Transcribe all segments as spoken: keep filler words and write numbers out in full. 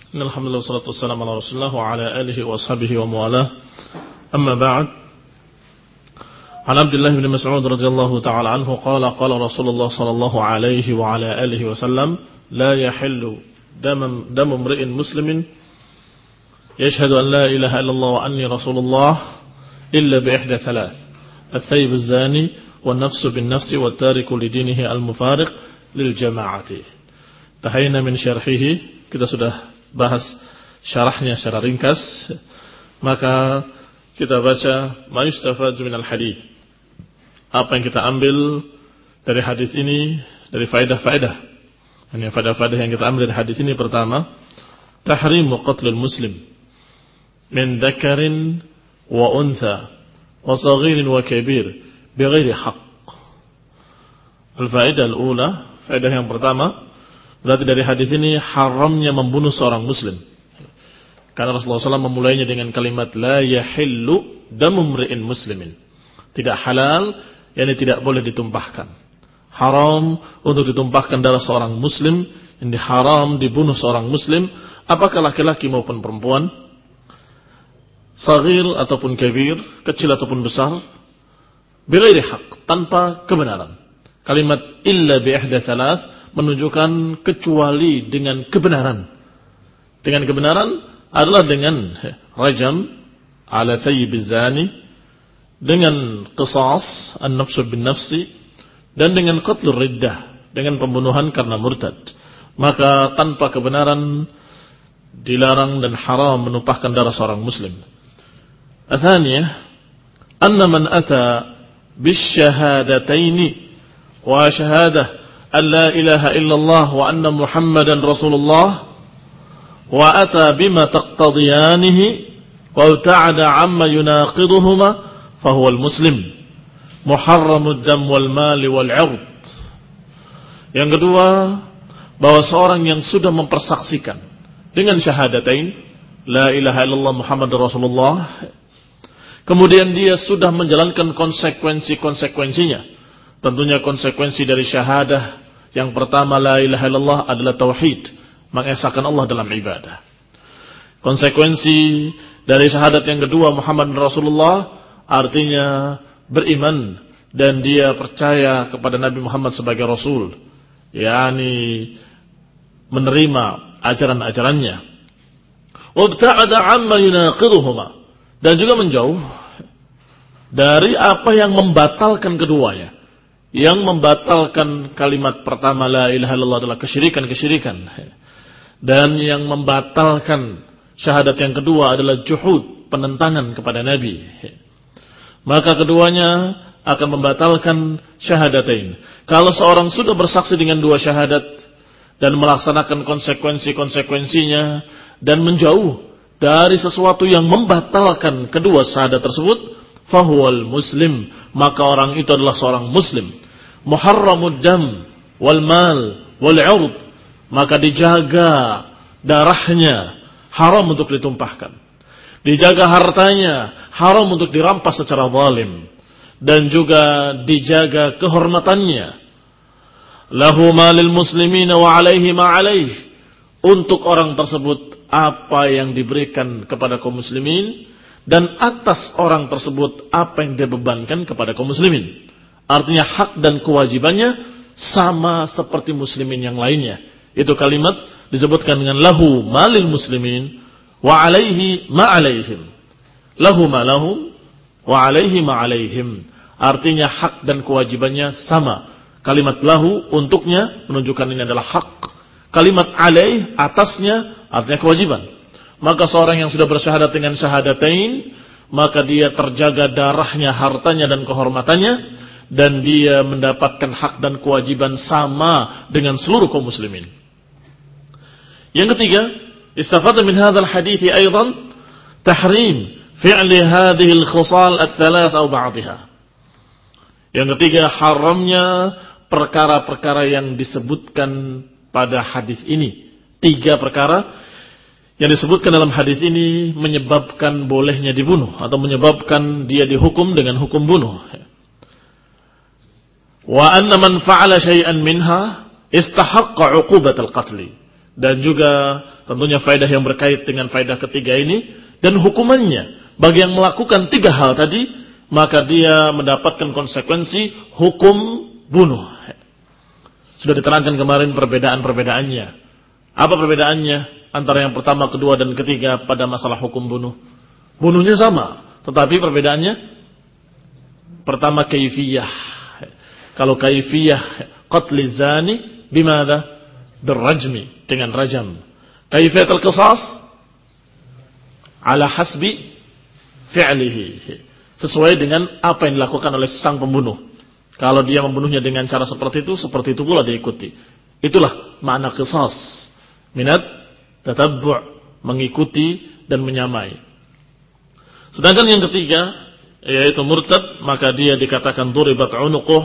Alhamdulillah wassalatu wassalamu ala Rasulillah wa ala alihi wa ashabihi wa mawalah. Amma ba'd. An Abdullah bin Mas'ud radhiyallahu ta'ala anhu qala qala Rasulullah sallallahu alaihi wa ala alihi wa sallam la yahillu dam dam imri'in muslimin yashhadu an la ilaha illallah wa anni rasulullah illa bi ihda thalath al-thayyib az-zani wan nafsu bin nafsi wat tariku li dinihi al-mufariq lil jama'ati. Tahayna min syarhihi, kita sudah bahas syarahnya secara ringkas, maka kita baca ma yustafad min al-hadis. Apa yang kita ambil dari hadis ini, dari faedah-faedah. Ini faedah-faedah yang kita ambil dari hadis ini. Pertama, tahrimu qatlul muslim min dzakarin wa untha wa saghirin wa kabir bighairi haqq. Al-faedah al-ula, faedah yang pertama, berarti dari hadis ini haramnya membunuh seorang muslim. Karena Rasulullah shallallahu alaihi wasallam memulainya dengan kalimat la yahillu damu imri'in muslimin. Tidak halal, yakni tidak boleh ditumpahkan. Haram untuk ditumpahkan darah seorang muslim, ini haram dibunuh seorang muslim, apakah laki-laki maupun perempuan, saghir ataupun kabir, kecil ataupun besar, bighairi haqq, tanpa kebenaran. Kalimat illa bi ihda thalath menunjukkan kecuali dengan kebenaran. Dengan kebenaran adalah dengan rajam ala thayyibiz zani, dengan qisas an-nafsu bin nafsi, dan dengan qatlur riddah, dengan pembunuhan karena murtad. Maka tanpa kebenaran dilarang dan haram menumpahkan darah seorang muslim. Athaniyah, anna man ata bisyahadataini wa syahadah an la ilaha illallah wa anna muhammadan rasulullah wa ata bima taqtadiyanihi wa ta'ada amma yunaqiduhuma fahuwa al-muslim muharramud dam wal mali wal 'ird. Yang kedua, bahwa seorang yang sudah mempersaksikan dengan syahadatain la ilaha illallah muhammadur rasulullah, kemudian dia sudah menjalankan konsekuensi-konsekuensinya. Tentunya konsekuensi dari syahadah yang pertama la ilaha illallah adalah tauhid, mengesahkan Allah dalam ibadah. Konsekuensi dari syahadat yang kedua Muhammad Rasulullah artinya beriman dan dia percaya kepada Nabi Muhammad sebagai Rasul, yakni menerima ajaran-ajarannya. Wabta'ada amma yunaqiduhuma, dan juga menjauh dari apa yang membatalkan keduanya. Yang membatalkan kalimat pertama la ilaha illallah adalah kesyirikan-kesyirikan, dan yang membatalkan syahadat yang kedua adalah juhud, penentangan kepada Nabi. Maka keduanya akan membatalkan syahadatain. Kalau seorang sudah bersaksi dengan dua syahadat dan melaksanakan konsekuensi-konsekuensinya dan menjauh dari sesuatu yang membatalkan kedua syahadat tersebut, fahuwal muslim, maka orang itu adalah seorang muslim. Muharramud dam wal mal wal 'ird, maka dijaga darahnya, haram untuk ditumpahkan. Dijaga hartanya, haram untuk dirampas secara zalim, dan juga dijaga kehormatannya. Lahu malil muslimina wa 'alaihi ma 'alaih, untuk orang tersebut apa yang diberikan kepada kaum muslimin, dan atas orang tersebut apa yang dia bebankan kepada kaum muslimin. Artinya hak dan kewajibannya sama seperti muslimin yang lainnya. Itu kalimat disebutkan dengan lahu malil muslimin wa 'alaihi ma 'alaihim. Lahu ma lahum wa 'alaihi ma 'alaihim. Artinya hak dan kewajibannya sama. Kalimat lahu untuknya menunjukkan ini adalah hak. Kalimat 'alaih atasnya artinya kewajiban. Maka seorang yang sudah bersyahadat dengan syahadatain, maka dia terjaga darahnya, hartanya dan kehormatannya, dan dia mendapatkan hak dan kewajiban sama dengan seluruh kaum muslimin. Yang ketiga, istafada min hadzal hadits aidan tahrim fi'li hadhihi al-khisal ats-tsalath aw ba'dihha. Yang ketiga, haramnya perkara-perkara yang disebutkan pada hadis ini. Tiga perkara yang disebutkan dalam hadis ini menyebabkan bolehnya dibunuh atau menyebabkan dia dihukum dengan hukum bunuh. Wa anna man fa'ala syai'an minha istahaqqa 'uqubatal qatl. Dan juga tentunya faedah yang berkait dengan faedah ketiga ini, dan hukumannya bagi yang melakukan tiga hal tadi, maka dia mendapatkan konsekuensi hukum bunuh. Sudah diterangkan kemarin perbedaan-perbedaannya. Apa perbedaannya antara yang pertama, kedua, dan ketiga pada masalah hukum bunuh? Bunuhnya sama, tetapi perbedaannya pertama kaifiyah. Kalau kaifiyah qatli zani bimada? Birrajmi, dengan rajam. Kaifiyat al-qisas ala hasbi fi'lihi, sesuai dengan apa yang dilakukan oleh sang pembunuh. Kalau dia membunuhnya dengan cara seperti itu, seperti itu pula diikuti. Itulah makna qisas. Minat tatabbu', mengikuti dan menyamai. Sedangkan yang ketiga, yaitu murtad, maka dia dikatakan duribat unuquh.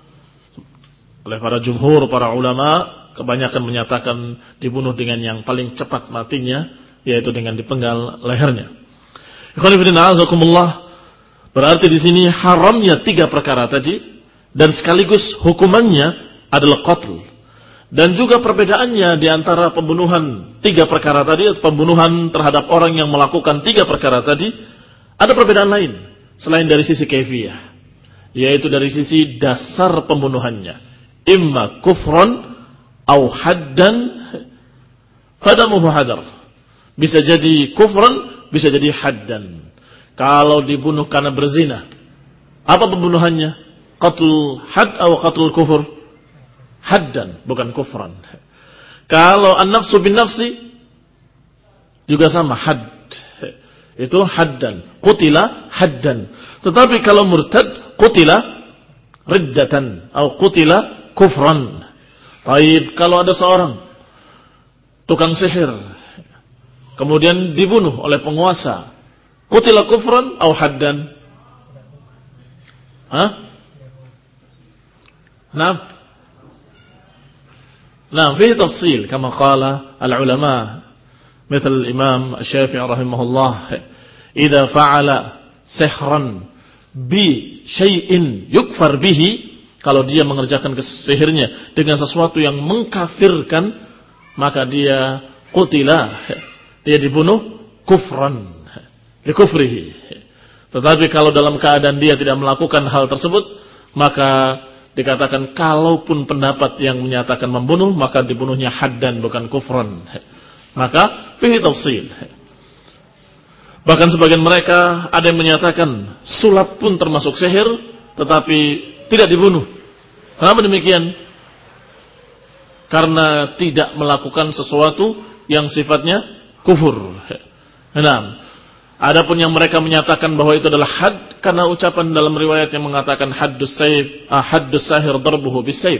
Oleh para jumhur, para ulama, kebanyakan menyatakan dibunuh dengan yang paling cepat matinya, yaitu dengan dipenggal lehernya. Ikhwan fillah azakumullah. Berarti di sini haramnya tiga perkara tadi, dan sekaligus hukumannya adalah qatl. Dan juga perbedaannya di antara pembunuhan tiga perkara tadi, pembunuhan terhadap orang yang melakukan tiga perkara tadi, ada perbedaan lain selain dari sisi kaifiyah, yaitu dari sisi dasar pembunuhannya, imma kufran au haddan fadamuhu hadar. Bisa jadi kufran, bisa jadi haddan. Kalau dibunuh karena berzina, apa pembunuhannya? Qatlul had atau qatlul kufur? Haddan, bukan kufran. Kalau an-nafsu bin nafsi juga sama, had. Itu haddan, qutila haddan. Tetapi kalau murtad, qutila riddatan atau qutila kufran. Baik, kalau ada seorang tukang sihir kemudian dibunuh oleh penguasa, qutila kufran atau haddan? Hah? Nah, nah, fihi tafsil kama qala al-ulama, مثل الإمام الشافعي رحمه الله إذا فعل سحرا بشيء يكفر به, kalau dia mengerjakan sihirnya dengan sesuatu yang mengkafirkan, maka dia qutila, dia dibunuh kufran likufrihi. Tetapi kalau dalam keadaan dia tidak melakukan hal tersebut, maka dikatakan kalaupun pendapat yang menyatakan membunuh, maka dibunuhnya haddan, bukan kufran. Maka fihi tafsil. Bahkan sebagian mereka ada yang menyatakan sulap pun termasuk sihir, tetapi tidak dibunuh. Kenapa demikian? Karena tidak melakukan sesuatu yang sifatnya kufur. Nah, adapun yang mereka menyatakan bahwa itu adalah had, karena ucapan dalam riwayat yang mengatakan haddus sayf, ah, haddus sahir darbuhu bisayf.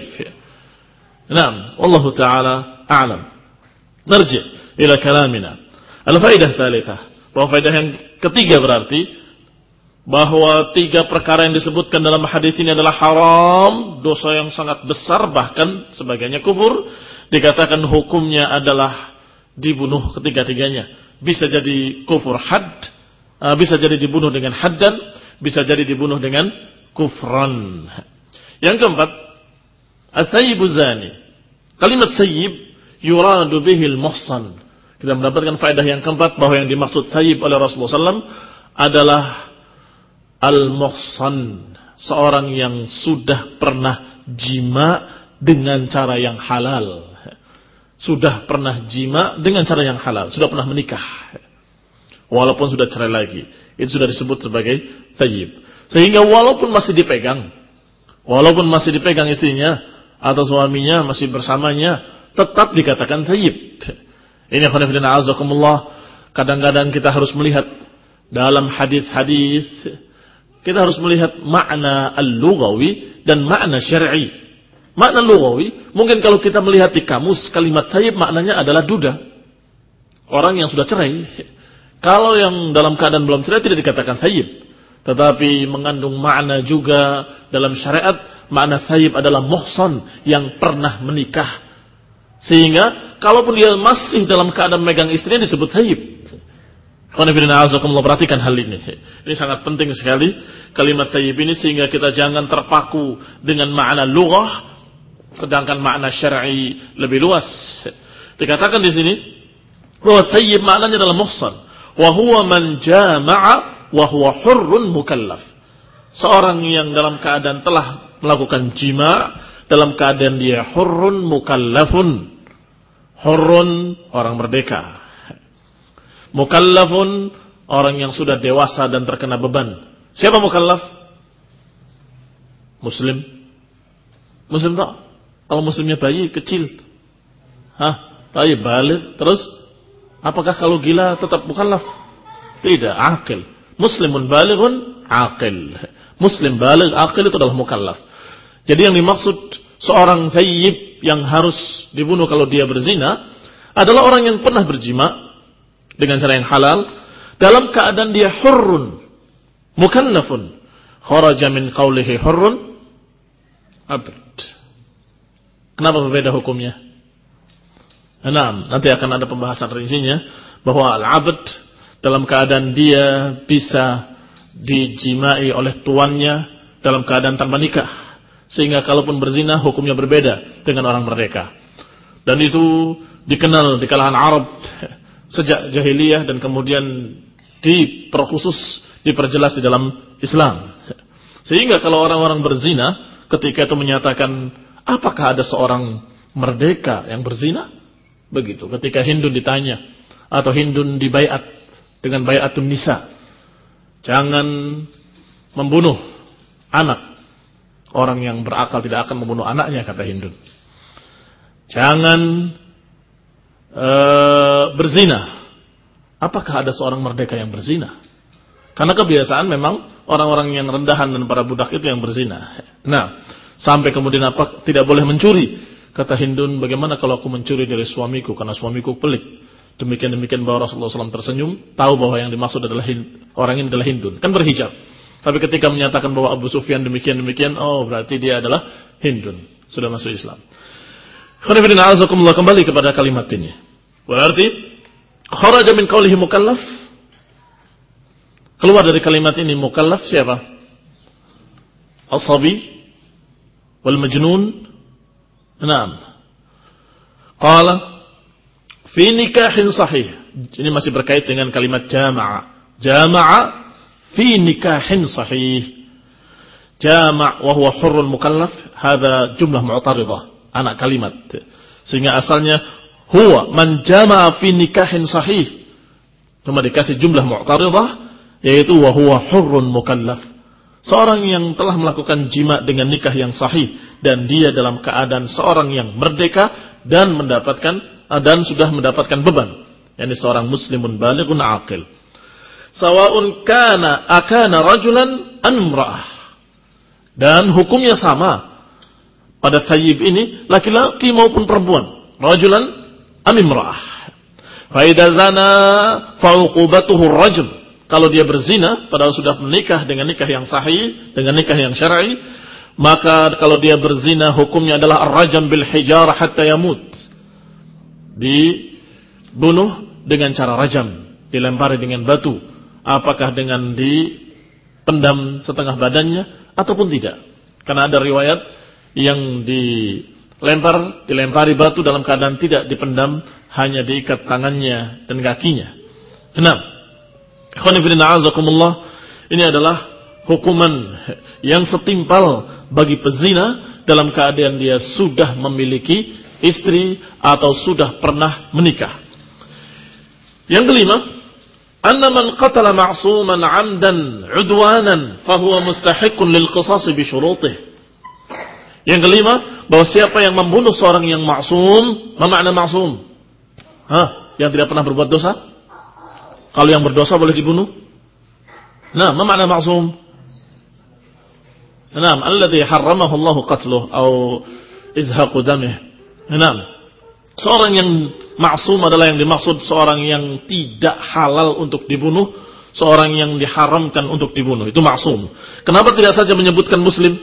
Nah, wallahu taala a'lam. Narji' ila kalamina. Al-faidah tsalitsah. Bahwa faedah yang ketiga berarti bahwa tiga perkara yang disebutkan dalam hadis ini adalah haram, dosa yang sangat besar, bahkan sebagainya kufur. Dikatakan hukumnya adalah dibunuh ketiga-tiganya. Bisa jadi kufur had, bisa jadi dibunuh dengan haddan, bisa jadi dibunuh dengan kufran. Yang keempat, as-sayyibu zani. Kalimat sayyib yuradu bihil muhsan. Kita mendapatkan faedah yang keempat bahwa yang dimaksud sayyib oleh Rasulullah sallallahu alaihi wasallam adalah al-muhsan, seorang yang sudah pernah jima dengan cara yang halal. Sudah pernah jima dengan cara yang halal, sudah pernah menikah, walaupun sudah cerai lagi, itu sudah disebut sebagai sayyib. Sehingga walaupun masih dipegang, walaupun masih dipegang istrinya atau suaminya masih bersamanya, tetap dikatakan sayyib. Ini khonafidina azakumullah. Kadang-kadang kita harus melihat dalam hadis-hadis, kita harus melihat makna al-lughawi dan makna syar'i. Makna lughawi, mungkin kalau kita melihat di kamus, kalimat sayyib maknanya adalah duda, orang yang sudah cerai. Kalau yang dalam keadaan belum cerai tidak dikatakan sayyib. Tetapi mengandung makna juga dalam syariat, makna sayyib adalah muhsan, yang pernah menikah. Sehingga kalaupun dia masih dalam keadaan megang istrinya disebut sayyib. Perhatikan hal ini. Ini sangat penting sekali kalimat sayyib ini, sehingga kita jangan terpaku dengan makna lughah, sedangkan makna syar'i lebih luas. Dikatakan di sini Bahwa thayyib maknanya adalah muhsan. Wa huwa man jama'a wa huwa hurrun mukallaf. Seorang yang dalam keadaan telah melakukan jima' dalam keadaan dia hurrun mukallafun. Hurrun orang merdeka. Mukallafun orang yang sudah dewasa dan terkena beban. Siapa mukallaf? Muslim. Muslim tak? Kalau muslimnya bayi kecil. Hah? Bayi balik. Terus? Apakah kalau gila tetap mukallaf? Tidak. Aqil. Muslimun balighun aqil. Muslim baligh aqil itu adalah mukallaf. Jadi yang dimaksud seorang thayyib yang harus dibunuh kalau dia berzina adalah orang yang pernah berjima dengan cara yang halal dalam keadaan dia hurrun mukallafun. Kharaja min qawlihi hurrun abd. Kenapa berbeda hukumnya? Nah, nanti akan ada pembahasan rincinya bahwa al-abd dalam keadaan dia bisa dijimai oleh tuannya dalam keadaan tanpa nikah, sehingga kalaupun berzina hukumnya berbeda dengan orang merdeka. Dan itu dikenal di kalangan Arab sejak jahiliyah dan kemudian diperkhusus, diperjelas di dalam Islam. Sehingga kalau orang-orang berzina ketika itu menyatakan, apakah ada seorang merdeka yang berzina? Begitu. Ketika Hindun ditanya atau Hindun dibaiat dengan baiatun nisa, jangan membunuh anak. Orang yang berakal tidak akan membunuh anaknya, kata Hindun. Jangan uh, berzina. Apakah ada seorang merdeka yang berzina? Karena kebiasaan memang orang-orang yang rendahan dan para budak itu yang berzina. Nah, sampai kemudian apa? Tidak boleh mencuri. Kata Hindun, bagaimana kalau aku mencuri dari suamiku karena suamiku pelit? Demikian-demikian bahwa Rasulullah shallallahu alaihi wasallam tersenyum, tahu bahwa yang dimaksud adalah Hind, orang ini adalah Hindun. Kan berhijab. Tapi ketika menyatakan bahwa Abu Sufyan demikian-demikian, oh berarti dia adalah Hindun. Sudah masuk Islam. Khonifidina azakumullah, kembali kepada kalimat ini. Berarti, kharaja min qawlihi mukallaf. Keluar dari kalimat ini mukallaf siapa? As-sabi wal majnun. Naam. Qala fi nikahin sahih. Ini masih berkait dengan kalimat jama'a. Jama'a fi nikahin sahih. Jama' wa huwa hurrun mukallaf, hadha jumlah mu'taridah, anak kalimat. Sehingga asalnya huwa man jama'a fi nikahin sahih. Cuma dikasih jumlah mu'taridah, yaitu wa huwa hurrun mukallaf. Seorang yang telah melakukan jima dengan nikah yang sahih dan dia dalam keadaan seorang yang merdeka dan mendapatkan dan sudah mendapatkan beban, yakni seorang muslimun balighun aqil. Sawa'un kana akana rajulan an imra'ah. Dan hukumnya sama pada thayyib ini laki-laki maupun perempuan, rajulan am imra'ah. Fa idza zana fa uqubatuhu ar-rajm. Kalau dia berzina padahal sudah menikah dengan nikah yang sahih, dengan nikah yang syar'i, maka kalau dia berzina hukumnya adalah ar-rajm bil hijarah hatta yamut. Dibunuh dengan cara rajam, dilempari dengan batu, apakah dengan dipendam setengah badannya ataupun tidak. Karena ada riwayat yang dilempar, dilempari batu dalam keadaan tidak dipendam, hanya diikat tangannya dan kakinya. Enam. Ini adalah hukuman yang setimpal bagi pezina dalam keadaan dia sudah memiliki istri atau sudah pernah menikah. Yang kelima, anna man qatala ma'suman 'amdan 'udwanan fahuwa mustahiqqun lil qisas bi syurutih. Yang kelima, bahwa siapa yang membunuh seorang yang maksum, apa makna maksum? Hah, yang tidak pernah berbuat dosa? Kalau yang berdosa boleh dibunuh? Nah, apa makna maksum? Nah, alladhi harramahu Allah qatluh atau izhaqu damih. Nah, seorang yang maksum adalah yang dimaksud seorang yang tidak halal untuk dibunuh, seorang yang diharamkan untuk dibunuh. Itu maksum. Kenapa tidak saja menyebutkan muslim?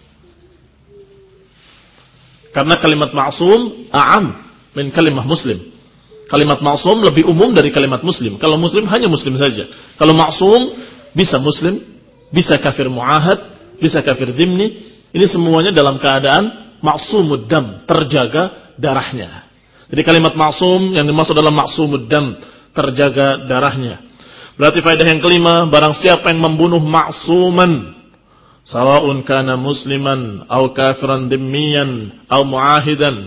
Karena kalimat maksum a'am min kalimah muslim. Kalimat maksum lebih umum dari kalimat muslim. Kalau muslim hanya muslim saja. Kalau maksum bisa muslim, bisa kafir mu'ahad, bisa kafir dhimni. Ini semuanya dalam keadaan maksumud dam, terjaga darahnya. Jadi kalimat maksum yang dimaksud dalam maksumud dam, terjaga darahnya. Berarti faedah yang kelima, barang siapa yang membunuh maksuman, sawa'un kana musliman atau kafiran dhimmiyan atau muahidan,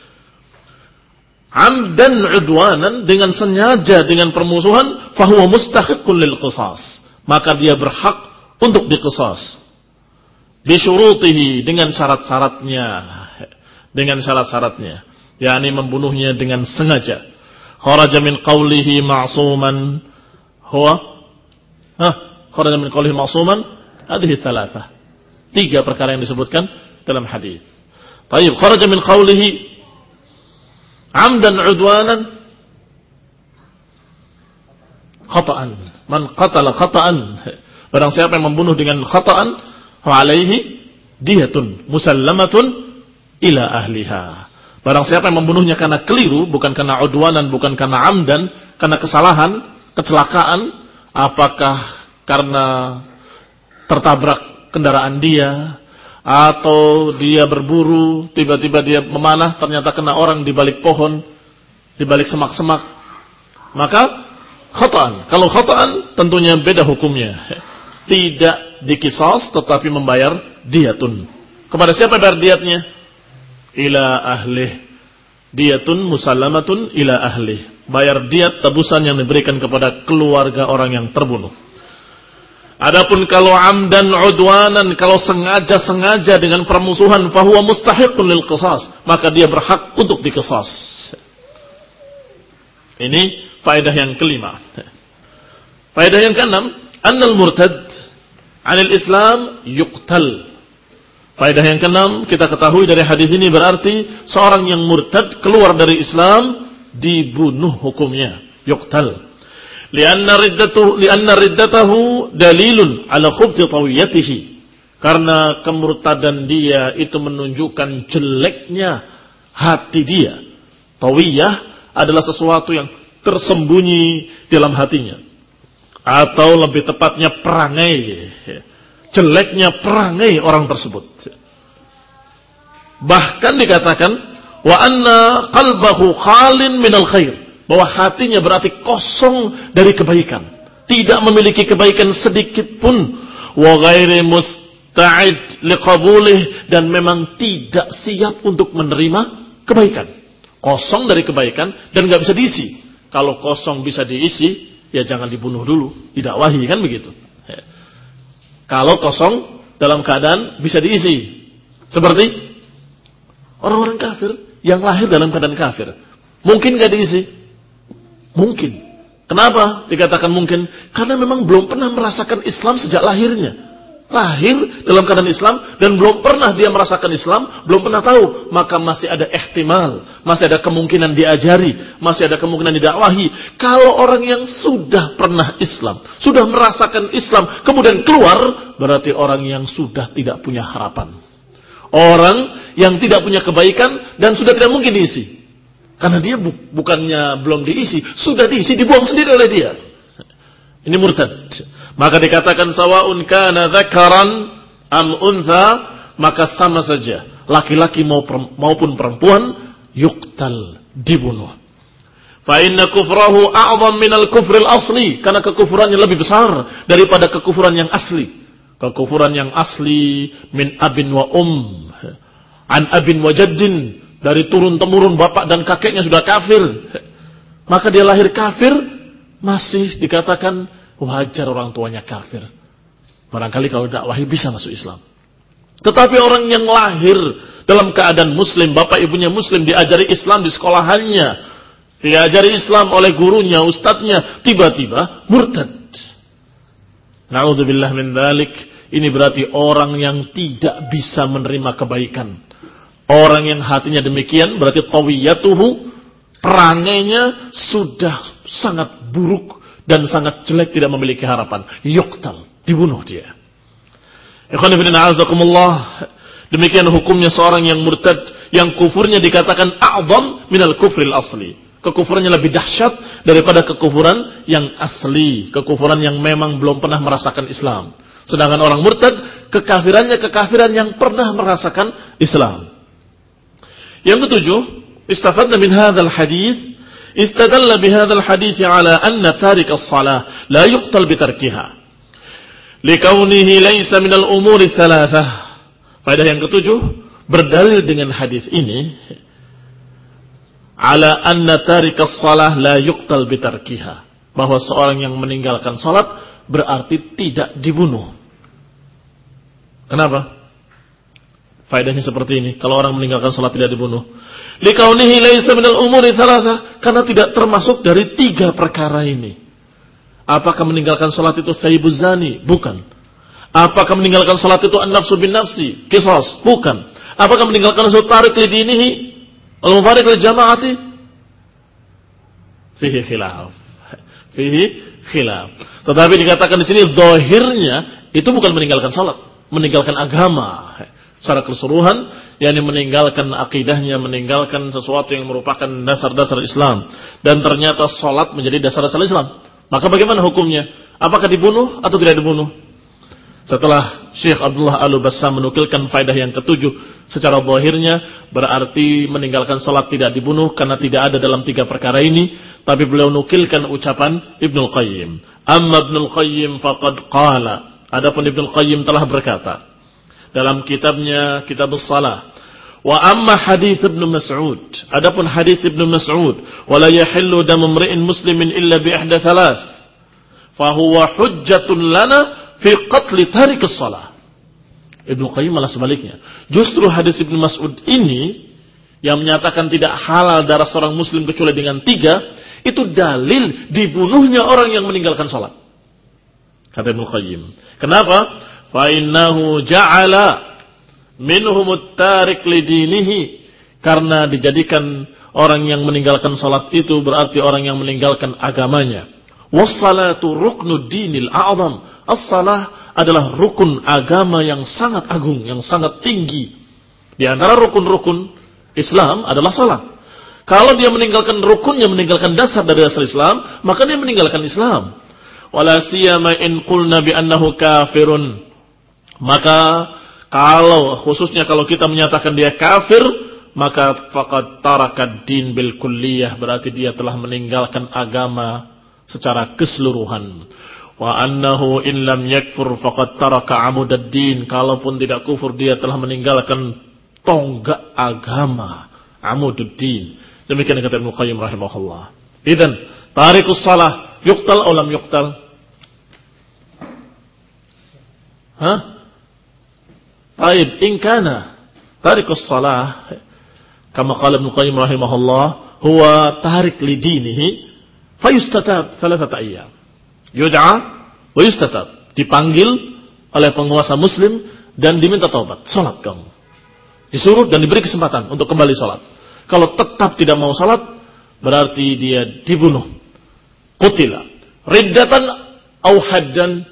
amdan udwanan, dengan sengaja, dengan permusuhan, fahuwa mustahiqqun lil qisas, maka dia berhak untuk diqisas. Bisyurutihi, dengan syarat-syaratnya, dengan syarat-syaratnya, yakni membunuhnya dengan sengaja. Kharaja min qawlihi ma'suman huwa ha kharaja min qawlihi ma'suman, hadhihi thalathah, tiga perkara yang disebutkan dalam hadis. Baik, kharaja min qawlihi amdan udwanan khata'an, man qatala khata'an, barang siapa yang membunuh dengan khata'an, fa alaihi diyatun musallamatun ila ahliha. Barang siapa yang membunuhnya karena keliru, bukan karena udwanan, bukan karena amdan, karena kesalahan, kecelakaan, apakah karena tertabrak kendaraan dia, atau dia berburu, tiba-tiba dia memanah, ternyata kena orang di balik pohon, di balik semak-semak, maka khata'an. Kalau khata'an tentunya beda hukumnya, tidak dikisas tetapi membayar diyatun. Kepada siapa bayar diyatnya? Ila ahlih, diyatun musallamatun ila ahlih, bayar diyat tebusan yang diberikan kepada keluarga orang yang terbunuh. Adapun kalau amdan udwanan, kalau sengaja-sengaja dengan permusuhan, fahuwa mustahiqqun lil qisas, maka dia berhak untuk diqisas. Ini faedah yang kelima. Faedah yang keenam, annal murtad 'anil Islam yuqtal. Faedah yang keenam, kita ketahui dari hadis ini berarti seorang yang murtad keluar dari Islam dibunuh hukumnya, yuqtal. Lianna riddatuhu lianna riddatahu dalilun ala khubthi tawiyatihi. Karena kemurtadan dia itu menunjukkan jeleknya hati dia. Tawiyah adalah sesuatu yang tersembunyi dalam hatinya, atau lebih tepatnya perangai, jeleknya perangai orang tersebut. Bahkan dikatakan wa anna qalbahu khalin minal khair, bahwa hatinya berarti kosong dari kebaikan, tidak memiliki kebaikan sedikit pun. Wa ghairi musta'id liqabulih, dan memang tidak siap untuk menerima kebaikan. Kosong dari kebaikan dan enggak bisa diisi. Kalau kosong bisa diisi, ya jangan dibunuh dulu, didakwahi, kan begitu. Kalau kosong dalam keadaan bisa diisi, seperti orang-orang kafir yang lahir dalam keadaan kafir, mungkin gak diisi? Mungkin. Kenapa dikatakan mungkin? Karena memang belum pernah merasakan Islam sejak lahirnya. Lahir dalam keadaan Islam dan belum pernah dia merasakan Islam, belum pernah tahu, maka masih ada ihtimal, masih ada kemungkinan diajari, masih ada kemungkinan didakwahi. Kalau orang yang sudah pernah Islam, sudah merasakan Islam, kemudian keluar, berarti orang yang sudah tidak punya harapan. Orang yang tidak punya kebaikan dan sudah tidak mungkin diisi. Karena dia bu- bukannya belum diisi, sudah diisi, dibuang sendiri oleh dia. Ini murtad. Maka dikatakan sawa'un kana dzakaran am untha, maka sama saja laki-laki maupun perempuan, yuqtal, dibunuh. Fa inna kufrahu a'zam minal kufril asli, karena kekufurannya lebih besar daripada kekufuran yang asli. Kekufuran yang asli min abin wa um, an abin wa jaddin, dari turun temurun bapak dan kakeknya sudah kafir, maka dia lahir kafir, masih dikatakan wajar orang tuanya kafir. Barangkali kalau dakwahi bisa masuk Islam. Tetapi orang yang lahir dalam keadaan muslim, bapak ibunya muslim, diajari Islam di sekolahannya, diajari Islam oleh gurunya, ustadznya, tiba-tiba murtad. Na'udzubillah min dzalik. Ini berarti orang yang tidak bisa menerima kebaikan. Orang yang hatinya demikian berarti tawiyatuhu, perangainya sudah sangat buruk dan sangat jelek, tidak memiliki harapan. Yuqtal, dibunuh dia. Ikhwan fillah a'azakumullah. Demikian hukumnya seorang yang murtad, yang kufurnya dikatakan a'zam minal kufril asli. Kekufurannya lebih dahsyat daripada kekufuran yang asli, kekufuran yang memang belum pernah merasakan Islam. Sedangkan orang murtad, kekafirannya kekafiran yang pernah merasakan Islam. Yang ketujuh, Istafadna min hadzal hadits, istadalla bi hadzal hadits ala anna tarik as-salah la yuqtal bi tarkiha. Likaunihi laysa min al-umuri thalathah. Faedah yang ketujuh, berdalil dengan hadis ini ala anna tarik as-salah la yuqtal bi tarkiha. Bahwa seorang yang meninggalkan salat berarti tidak dibunuh. Kenapa? Faedahnya seperti ini. Kalau orang meninggalkan salat tidak dibunuh. Likaunihi laisa minal umuri thalatha, karena tidak termasuk dari tiga perkara ini. Apakah meninggalkan salat itu sayyibuz zani? Bukan. Apakah meninggalkan salat itu an-nafsu bin nafsi? Qisas? Bukan. Apakah meninggalkan salat tarik li dinihi? Al-mufarik li jama'ati? Fihi khilaf. Fihi khilaf. Tetapi dikatakan di sini zahirnya itu bukan meninggalkan salat, meninggalkan agama secara keseluruhan, yakni meninggalkan akidahnya, meninggalkan sesuatu yang merupakan dasar-dasar Islam, dan ternyata salat menjadi dasar-dasar Islam. Maka bagaimana hukumnya? Apakah dibunuh atau tidak dibunuh? Setelah Syekh Abdullah Al-Bassam menukilkan faedah yang ketujuh, secara zahirnya berarti meninggalkan salat tidak dibunuh karena tidak ada dalam tiga perkara ini. Tapi beliau nukilkan ucapan Ibnul Qayyim. Amma Ibnul Qayyim faqad qala. Adapun Ibnul Qayyim telah berkata dalam kitabnya Kitabus Shalah, wa amma hadits Ibnu Mas'ud. Adapun hadits Ibnu Mas'ud, wala yahillu damu imri'in muslimin illa bi ihda thalath, fa huwa hujjatun lana fi qatl tarikus shalah. Ibnu Qayyim malah sebaliknya. Justru hadis Ibnu Mas'ud ini yang menyatakan tidak halal darah seorang muslim kecuali dengan tiga, itu dalil dibunuhnya orang yang meninggalkan salat. Kata Ibnu Qayyim. Kenapa? Fa innahu ja'ala minhum at-tarik li dinihi, karena dijadikan orang yang meninggalkan salat itu berarti orang yang meninggalkan agamanya. Was-salatu ruknud dinil a'zam. As-salah adalah rukun agama yang sangat agung, yang sangat tinggi. Di antara rukun-rukun Islam adalah salat. Kalau dia meninggalkan rukunnya, meninggalkan dasar dari dasar Islam, maka dia meninggalkan Islam. Wala siyama in qulna bi annahu kafirun. Maka kalau khususnya kalau kita menyatakan dia kafir, maka faqad taraka din bil kulliyah, berarti dia telah meninggalkan agama secara keseluruhan. Wa annahu in lam yakfur faqad taraka amudad din. Kalaupun tidak kufur, dia telah meninggalkan tonggak agama, amududdin. Demikian kata Ibnu Qayyim rahimahullah. Idzan tarikus salah yuqtal aw lam yuqtal? Hah? Baik, in kana tarikus salah kama qala Ibnu Qayyim rahimahullah huwa tarik li dinihi fayustatab thalathata ayyam. Yud'a wa yustatab, dipanggil oleh penguasa muslim dan diminta taubat. Salat kamu. Disuruh dan diberi kesempatan untuk kembali salat. Kalau tetap tidak mau salat, berarti dia dibunuh. Qutila riddatan aw haddan.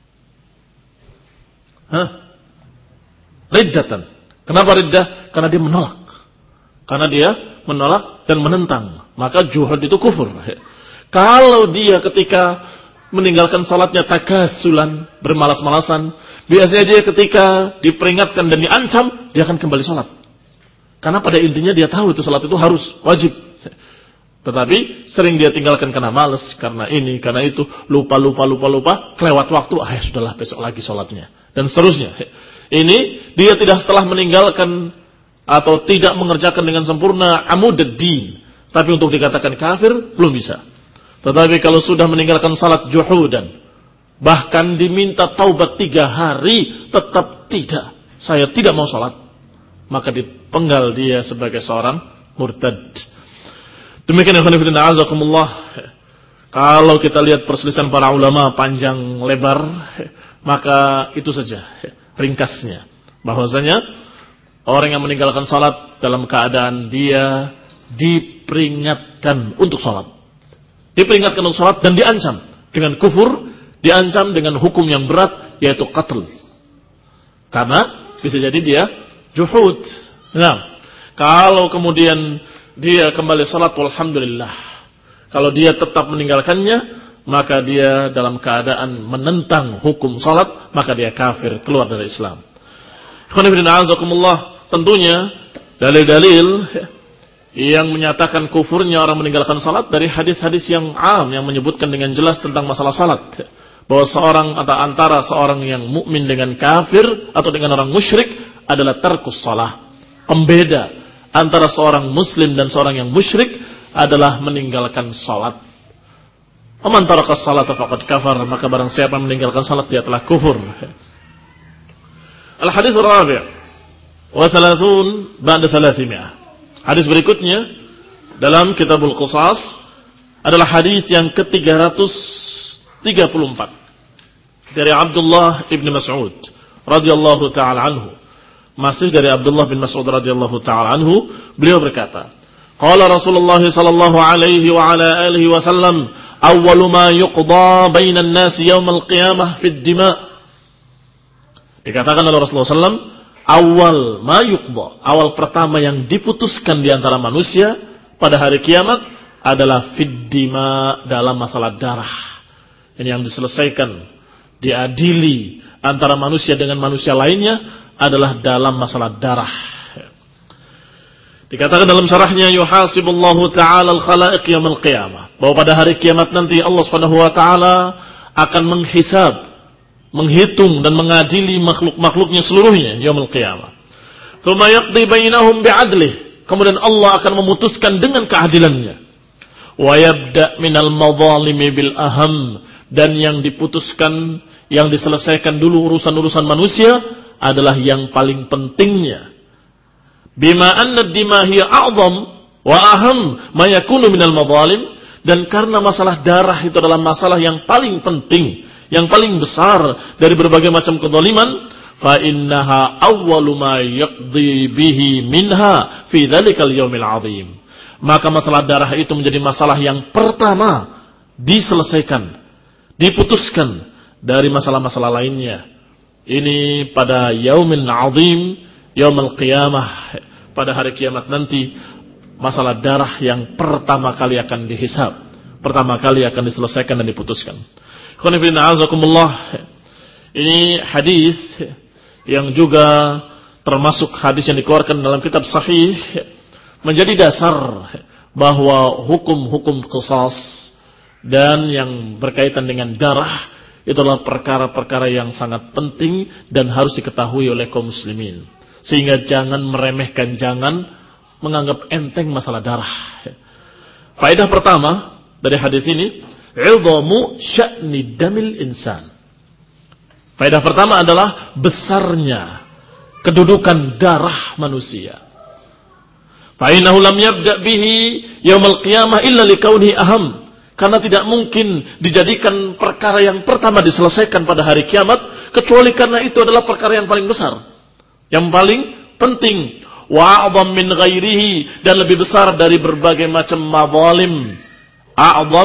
Hah? Riddatan. Kenapa riddah? Karena dia menolak. Karena dia menolak dan menentang. Maka juhud itu kufur. Kalau dia ketika meninggalkan salatnya takasulan, bermalas-malasan, biasanya dia ketika diperingatkan dan diancam, dia akan kembali salat. Karena pada intinya dia tahu itu salat itu harus, wajib. Tetapi sering dia tinggalkan karena malas, karena ini, karena itu, lupa, lupa, lupa, lupa, kelewat waktu, ah ya sudahlah besok lagi salatnya. Dan seterusnya. Ini dia tidak telah meninggalkan atau tidak mengerjakan dengan sempurna amududdin. Tapi untuk dikatakan kafir, belum bisa. Tetapi kalau sudah meninggalkan salat juhudan, bahkan diminta taubat tiga hari, tetap tidak, saya tidak mau salat, maka dipenggal dia sebagai seorang murtad. Demikian ya khonifidin a'azakumullah. Kalau kita lihat perselisihan para ulama panjang lebar, maka itu saja ringkasnya, bahwasanya orang yang meninggalkan salat dalam keadaan dia diperingatkan untuk salat, diperingatkan untuk salat dan diancam dengan kufur, diancam dengan hukum yang berat, yaitu qatl. Karena bisa jadi dia juhud. Nah, kalau kemudian dia kembali salat, alhamdulillah. Kalau dia tetap meninggalkannya, maka dia dalam keadaan menentang hukum salat, maka dia kafir, keluar dari Islam. Tentunya dalil-dalil yang menyatakan kufurnya orang meninggalkan salat dari hadis-hadis yang am yang menyebutkan dengan jelas tentang masalah salat, bahwa seorang atau antara seorang yang mukmin dengan kafir atau dengan orang musyrik adalah tarkus salah. Pembeda antara seorang muslim dan seorang yang musyrik adalah meninggalkan salat. Man taraka salata faqad kafar, maka barang siapa meninggalkan salat dia telah kufur. Al-hadits ar-rabi' wa thalathun ba'da thalathimi'ah. Hadis berikutnya dalam Kitabul Qisas adalah hadis yang ke tiga ratus tiga puluh empat dari Abdullah ibn Mas'ud radhiyallahu taala anhu. Masih dari Abdullah bin Mas'ud radhiyallahu taala anhu, beliau berkata, qala Rasulullah sallallahu alaihi wa ala alihi wasallam, awwalu ma yuqda bainan nas yaumil qiyamah fid dima'. Dikatakan oleh Rasulullah sallallahu alaihi wasallam, awal ma yuqda, awal pertama yang diputuskan di antara manusia pada hari kiamat adalah fid dima, dalam masalah darah. Ini yang diselesaikan, diadili antara manusia dengan manusia lainnya adalah dalam masalah darah. Dikatakan dalam syarahnya, yuhasibullahu ta'ala al-khalaiq yaumil qiyamah, bahwa pada hari kiamat nanti Allah Subhanahu wa taala akan menghisab, menghitung dan mengadili makhluk-makhluknya seluruhnya yaumil qiyamah. Tsumma yaqdi bainahum bi'adlih, kemudian Allah akan memutuskan dengan keadilannya. Wa yabda minal madhalimi bil aham, dan yang diputuskan, yang diselesaikan dulu urusan-urusan manusia adalah yang paling pentingnya. Bima anna ad-dima hiya a'zam wa aham ma yakunu minal madhalim, dan karena masalah darah itu adalah masalah yang paling penting, yang paling besar dari berbagai macam kezaliman, fa innaha awwalu ma yaqdi bihi minha fi dzalikal yaumil 'azim. Maka masalah darah itu menjadi masalah yang pertama diselesaikan, diputuskan dari masalah-masalah lainnya. Ini pada yaumil 'azim, yaumil qiyamah, pada hari kiamat nanti, masalah darah yang pertama kali akan dihisab, pertama kali akan diselesaikan dan diputuskan. Ini hadis yang juga termasuk hadis yang dikeluarkan dalam kitab sahih, menjadi dasar bahwa hukum-hukum qisas dan yang berkaitan dengan darah itu adalah perkara-perkara yang sangat penting dan harus diketahui oleh kaum muslimin. Sehingga jangan meremehkan, jangan menganggap enteng masalah darah. Faedah pertama dari hadis ini, ilmu sya'ni damil insan. Faedah pertama adalah besarnya kedudukan darah manusia. Fa'innahu lam yabda' bihi yaumil qiyamah illa likaunihi aham. Karena tidak mungkin dijadikan perkara yang pertama diselesaikan pada hari kiamat, kecuali karena itu adalah perkara yang paling besar, yang paling penting. Wa'adham min ghairihi, dan lebih besar dari berbagai macam madzalim. A'adham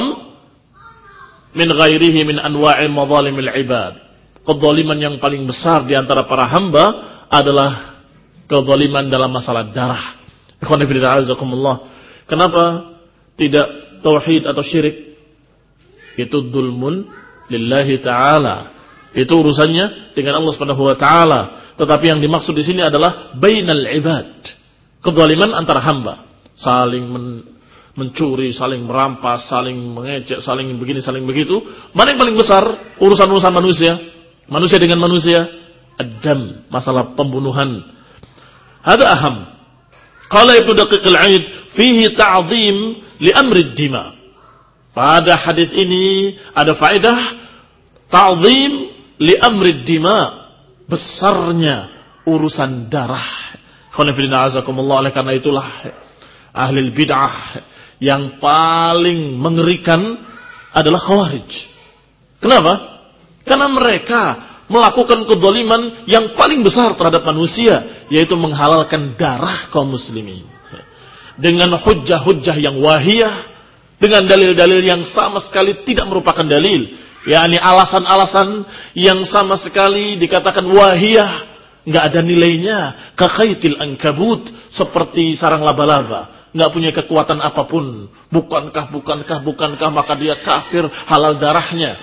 min ghairihi min anwa'i madzalimil ibad. Kezaliman yang paling besar di antara para hamba adalah kezaliman dalam masalah darah. Ikhwan fillah azakumullah. Kenapa tidak tauhid atau syirik? Itu dzulmun lillahi ta'ala. Itu urusannya dengan Allah Subhanahu wa taala. Tetapi yang dimaksud di sini adalah bainal ibad. Kezaliman antara hamba, saling men- mencuri, saling merampas, saling mengejek, saling begini, saling begitu. Mana yang paling besar? Urusan-urusan manusia, manusia dengan manusia. Ad-dam, masalah pembunuhan. Hada aham. Qala Ibnu Daqiq al-'Aid fihi ta'zim li amri ad-dima. Pada hadis ini ada faedah ta'zim li amri ad-dima, besarnya urusan darah. Oleh karena itulah ahli bid'ah yang paling mengerikan adalah Khawarij. Kenapa? Karena mereka melakukan kezaliman yang paling besar terhadap manusia, yaitu menghalalkan darah kaum muslimin dengan hujjah-hujjah yang wahiyah, dengan dalil-dalil yang sama sekali tidak merupakan dalil, yakni alasan-alasan yang sama sekali dikatakan wahiyah, nggak ada nilainya, kakhaitil ankabut, seperti sarang laba-laba, nggak punya kekuatan apapun. Bukankah, bukankah, bukankah, maka dia kafir, halal darahnya.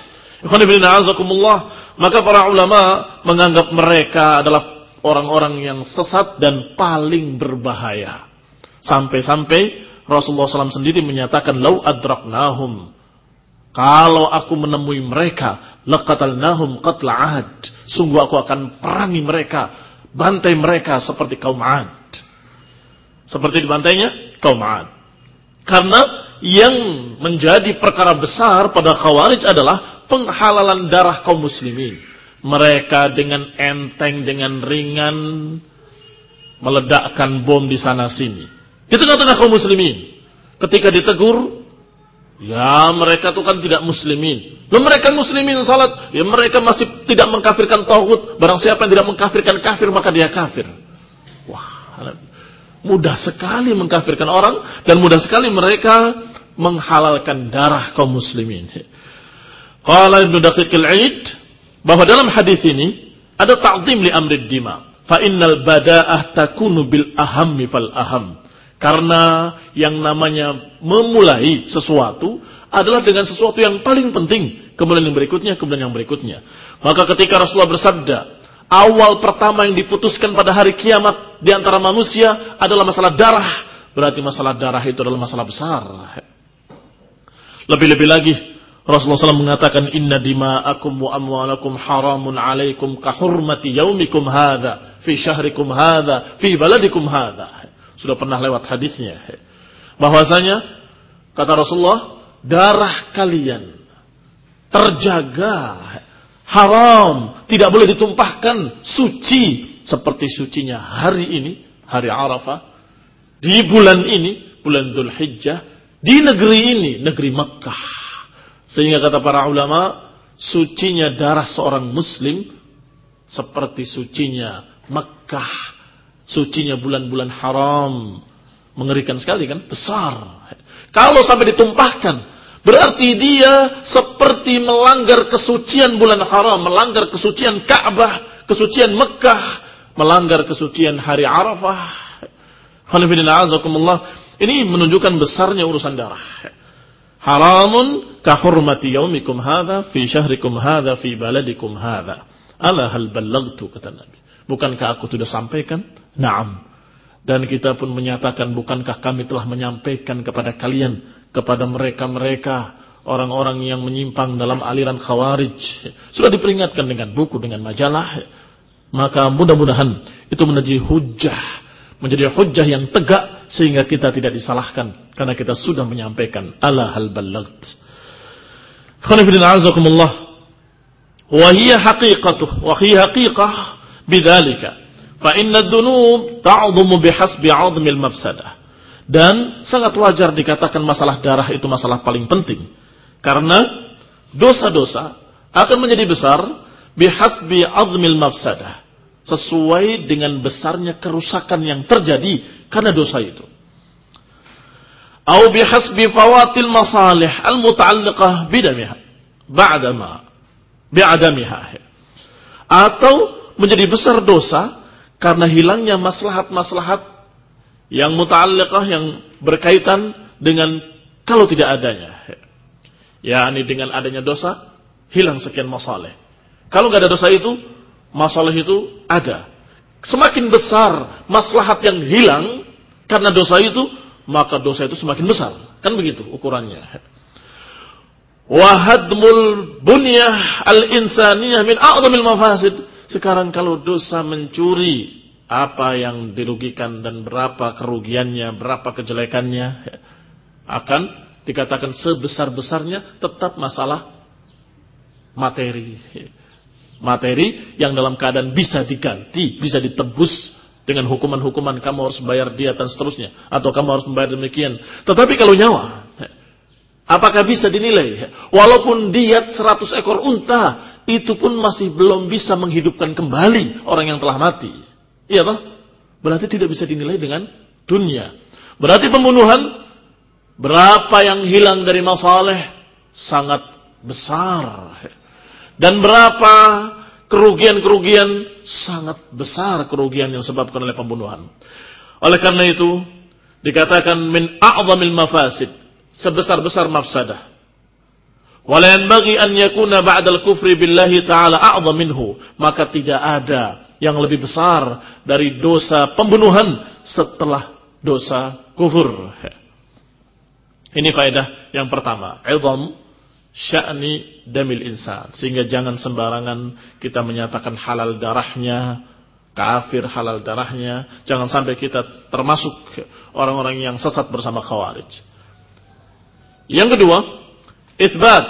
Maka para ulama menganggap mereka adalah orang-orang yang sesat dan paling berbahaya. Sampai-sampai Rasulullah shallallahu alaihi wasallam sendiri menyatakan, "Lau adraknahum." Kalau aku menemui mereka, laqatalnahum qatla Ad. Sungguh aku akan perangi mereka, bantai mereka seperti kaum Ad. Seperti dibantainya kaum Ad. Karena yang menjadi perkara besar pada Khawarij adalah penghalalan darah kaum muslimin. Mereka dengan enteng, dengan ringan meledakkan bom di sana sini. Di tengah-tengah kaum muslimin. Ketika ditegur, ya mereka itu kan tidak muslimin. Loh, mereka muslimin salat, ya mereka masih tidak mengkafirkan tauhid. Barang siapa yang tidak mengkafirkan kafir, maka dia kafir. Wah, mudah sekali mengkafirkan orang dan mudah sekali mereka menghalalkan darah kaum muslimin. Qala Ibnu Daqiq al-Aid, bahwa dalam hadis ini ada ta'zim li amrid dima. Fa innal bada'ah takunu bil ahammi fal aham. Karena yang namanya memulai sesuatu adalah dengan sesuatu yang paling penting, kemudian yang berikutnya, kemudian yang berikutnya. Maka ketika Rasulullah bersabda, awal pertama yang diputuskan pada hari kiamat di antara manusia adalah masalah darah, berarti masalah darah itu adalah masalah besar. Lebih-lebih lagi Rasulullah shallallahu alaihi wasallam mengatakan, inna dima'akum wa amwalakum haramun alaikum kahurmati yaumikum hadha fi syahrikum hadha fi baladikum hadha. Sudah pernah lewat hadisnya. Bahwasanya kata Rasulullah, darah kalian terjaga, haram, tidak boleh ditumpahkan, suci seperti sucinya hari ini, hari Arafah, di bulan ini, bulan Dzulhijjah, di negeri ini, negeri Makkah. Sehingga kata para ulama, sucinya darah seorang muslim seperti sucinya Makkah, sucinya bulan-bulan haram. Mengerikan sekali kan? Besar. Kalau sampai ditumpahkan, berarti dia seperti melanggar kesucian bulan haram, melanggar kesucian Ka'bah, kesucian Makkah, melanggar kesucian hari Arafah. Ini menunjukkan besarnya urusan darah. Haramun kahurmati yaumikum hadha fi syahrikum hadha fi baladikum hadha. Ala hal ballagtu, kata Nabi. Bukankah aku sudah sampaikan? Naam. Dan kita pun menyatakan, bukankah kami telah menyampaikan kepada kalian, kepada mereka-mereka orang-orang yang menyimpang dalam aliran Khawarij. Sudah diperingatkan dengan buku, dengan majalah. Maka mudah-mudahan itu menjadi hujjah, menjadi hujjah yang tegak sehingga kita tidak disalahkan karena kita sudah menyampaikan. Ala hal ballagt. Khonifidina azakumullah. Wa hiya haqiqatuh, wa hiya haqiqah bidzalika. Fa inna dzunub ta'dhumu bihasbi 'azmil mafsadah. Dan sangat wajar dikatakan masalah darah itu masalah paling penting. Karena dosa-dosa akan menjadi besar bihasbi 'azmil mafsadah. Sesuai dengan besarnya kerusakan yang terjadi karena dosa itu. Au bihasbi fawatil masalih al-muta'alliqah bidamiha ba'dama bi'adamiha. Atau menjadi besar dosa karena hilangnya maslahat-maslahat yang muta'alliqah, yang berkaitan dengan kalau tidak adanya. yakni dengan adanya dosa hilang sekian masalah. Kalau enggak ada dosa itu, masalah itu ada. Semakin besar maslahat yang hilang karena dosa itu, maka dosa itu semakin besar. Kan begitu ukurannya. Wa hadmul bunyah al-insaniyah min a'dhamil mafasid. Sekarang kalau dosa mencuri, apa yang dirugikan dan berapa kerugiannya, berapa kejelekannya, akan dikatakan sebesar-besarnya tetap masalah materi. Materi yang dalam keadaan bisa diganti, bisa ditebus dengan hukuman-hukuman, kamu harus bayar diat dan seterusnya, atau kamu harus membayar demikian. Tetapi kalau nyawa, apakah bisa dinilai? Walaupun diat seratus ekor unta, itu pun masih belum bisa menghidupkan kembali orang yang telah mati. Iya toh? Berarti tidak bisa dinilai dengan dunia. Berarti pembunuhan, berapa yang hilang dari masalah sangat besar. Dan berapa kerugian-kerugian sangat besar, kerugian yang disebabkan oleh pembunuhan. Oleh karena itu dikatakan min a'zamil mafasid, sebesar-besar mafsadah. Wala yanbaghi an yakuna ba'dal kufri billahi ta'ala a'zam minhu, maka tidak ada yang lebih besar dari dosa pembunuhan setelah dosa kufur. Ini faedah yang pertama, idham sya'ni damil insan. Sehingga jangan sembarangan kita menyatakan halal darahnya, kafir halal darahnya. Jangan sampai kita termasuk orang-orang yang sesat bersama Khawarij. Yang kedua, itsbat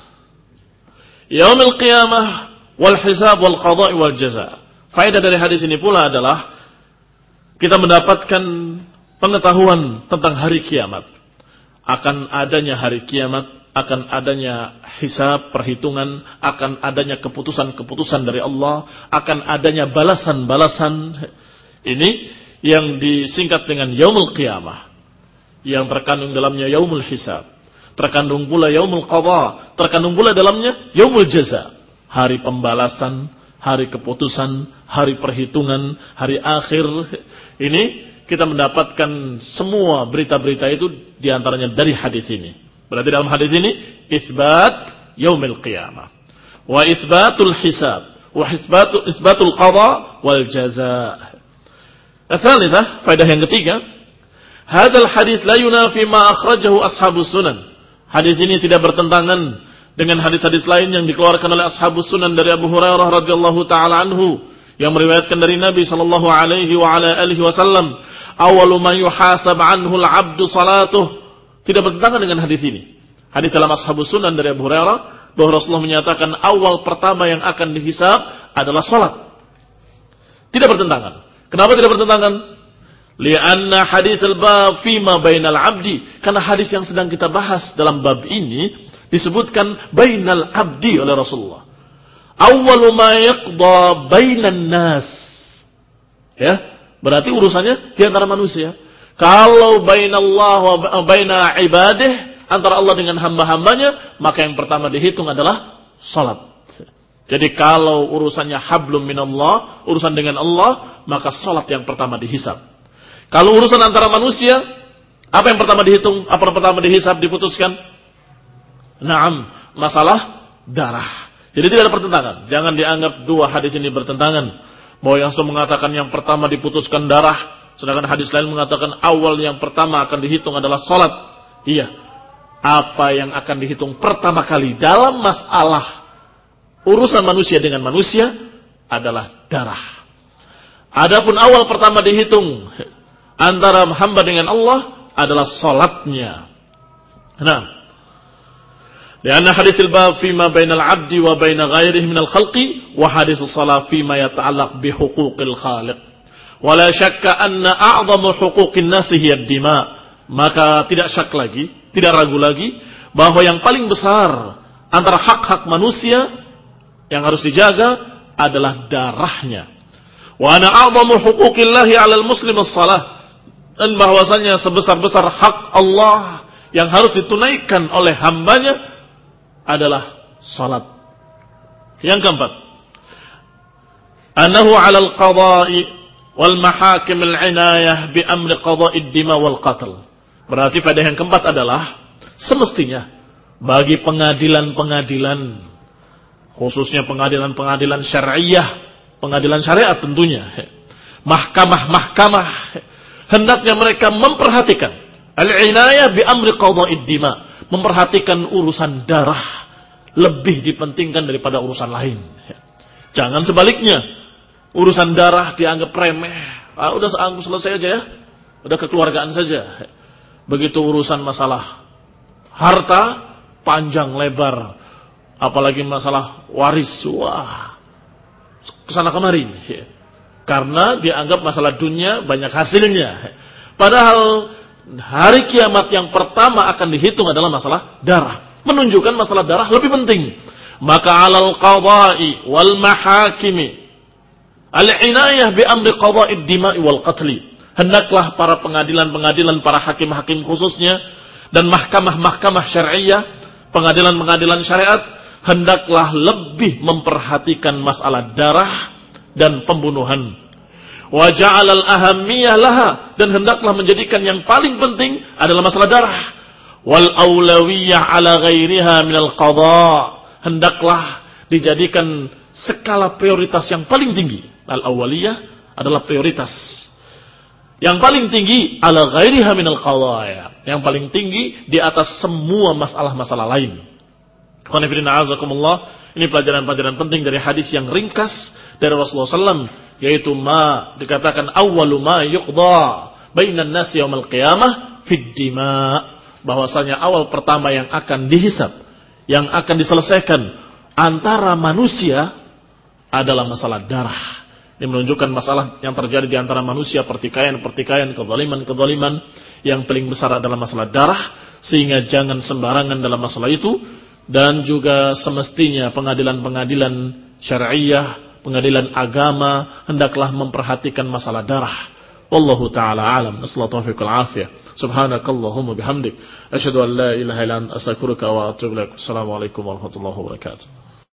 yaumil qiyamah wal hisab wal qada' wal jaza. Faedah dari hadis ini pula adalah kita mendapatkan pengetahuan tentang hari kiamat. Akan adanya hari kiamat, akan adanya hisab, perhitungan, akan adanya keputusan-keputusan dari Allah, akan adanya balasan-balasan. Ini yang disingkat dengan yaumul qiyamah, yang terkandung dalamnya yaumul hisab, terkandung pula yaumul qadha, terkandung pula dalamnya yaumul jaza, hari pembalasan, hari keputusan, hari perhitungan, hari akhir. Ini kita mendapatkan semua berita-berita itu diantaranya dari hadis ini. Berarti dalam hadis ini isbat yaumil qiyamah wa isbatul hisab wa isbatul isbatul qada wal jazaa. Tsalitsah, faedah yang ketiga, hadzal hadis la yunafi ma akhrajahu ashabus sunan. Hadis ini tidak bertentangan dengan hadis-hadis lain yang dikeluarkan oleh ashabus sunan dari Abu Hurairah radhiyallahu taala anhu yang meriwayatkan dari Nabi sallallahu alaihi wa ala alihi wasallam, awwalu ma yuhasab anhu al-'abdu salatuh. Tidak bertentangan dengan hadis ini. Hadis dalam ashabus sunan dari Abu Hurairah bahwa Rasulullah menyatakan awal pertama yang akan dihisab adalah salat. Tidak bertentangan. Kenapa tidak bertentangan? Li'anna hadis al-bab fima bainal 'abdi. Karena hadis yang sedang kita bahas dalam bab ini disebutkan bainal 'abdi oleh Rasulullah. Awwalu ma yaqda bainan nas. Ya, berarti urusannya di antara manusia. Kalau bainallah wa baina ibadih, antara Allah dengan hamba-hambanya, maka yang pertama dihitung adalah salat. Jadi kalau urusannya hablum minallah, urusan dengan Allah, maka salat yang pertama dihisab. Kalau urusan antara manusia, apa yang pertama dihitung? Apa yang pertama dihisab, diputuskan? Naam, masalah darah. Jadi tidak ada pertentangan. Jangan dianggap dua hadis ini bertentangan. Bahwa yang satu mengatakan yang pertama diputuskan darah, sedangkan hadis lain mengatakan awal yang pertama akan dihitung adalah salat. Iya. Apa yang akan dihitung pertama kali dalam masalah urusan manusia dengan manusia adalah darah. Adapun awal pertama dihitung antara hamba dengan Allah adalah salatnya. Nah, karena hadis al-bab fima bainal 'abdi wa bain ghairihi minal khalqi wa hadis as-salat fima yata'allaq bi huquqil khaliq. Wala syakka anna a'zamu huquqin nasi hiya ad-dima. Maka tidak syak lagi, tidak ragu lagi bahwa yang paling besar antara hak-hak manusia yang harus dijaga adalah darahnya. Wa ana a'zamu huquqillahi 'alal muslim as-salah. Dan bahwasanya sebesar-besar hak Allah yang harus ditunaikan oleh hambanya adalah salat. Yang keempat, annahu 'alal qada'i wal mahakim al-'inayah bi amri qada'id dima wal qatl. Berarti pada yang keempat adalah semestinya bagi pengadilan-pengadilan, khususnya pengadilan-pengadilan syariah, pengadilan syariat tentunya, mahkamah-mahkamah, hendaknya mereka memperhatikan al-'inayah bi amri qada'id dima, memperhatikan urusan darah lebih dipentingkan daripada urusan lain. Jangan sebaliknya, urusan darah dianggap remeh. Ah, udah selesai aja ya, udah kekeluargaan saja. Begitu urusan masalah harta, panjang lebar, apalagi masalah waris, wah, kesana kemari. Karena dianggap masalah dunia banyak hasilnya. Padahal hari kiamat yang pertama akan dihitung adalah masalah darah. Menunjukkan masalah darah lebih penting. Maka alal qada'i wal mahakimi al-'inayah bi amri qada'id dima'i wal qatli. Hendaklah para pengadilan-pengadilan, para hakim-hakim khususnya, dan mahkamah-mahkamah syariah, pengadilan-pengadilan syariat, hendaklah lebih memperhatikan masalah darah dan pembunuhan. Wa ja'alal ahammiyah laha, dan hendaklah menjadikan yang paling penting adalah masalah darah. Wal aulawiyah ala ghairiha minal qada, hendaklah dijadikan skala prioritas yang paling tinggi. Al awaliyah adalah prioritas. Yang paling tinggi ala ghairiha minal qadaya. Yang paling tinggi di atas semua masalah-masalah lain. Ini pelajaran-pelajaran penting dari hadis yang ringkas dari Rasulullah sallallahu alaihi wasallam, yaitu ma dikatakan awwalu ma yuqda bainan nasi yaumil qiyamah fid dima, bahwasanya awal pertama yang akan dihisab, yang akan diselesaikan antara manusia adalah masalah darah. Ini menunjukkan masalah yang terjadi di antara manusia, pertikaian-pertikaian, kezaliman-kezaliman. Yang paling besar adalah masalah darah, sehingga jangan sembarangan dalam masalah itu. Dan juga semestinya pengadilan-pengadilan syariah, pengadilan agama hendaklah memperhatikan masalah darah. Wallahu ta'ala alam. Nasallahu taufiq wal afiyah. Subhanakallahumma bihamdik, asyhadu an la ilaha illa anta astaghfiruka wa atubu ilaik. Assalamualaikum warahmatullahi wabarakatuh.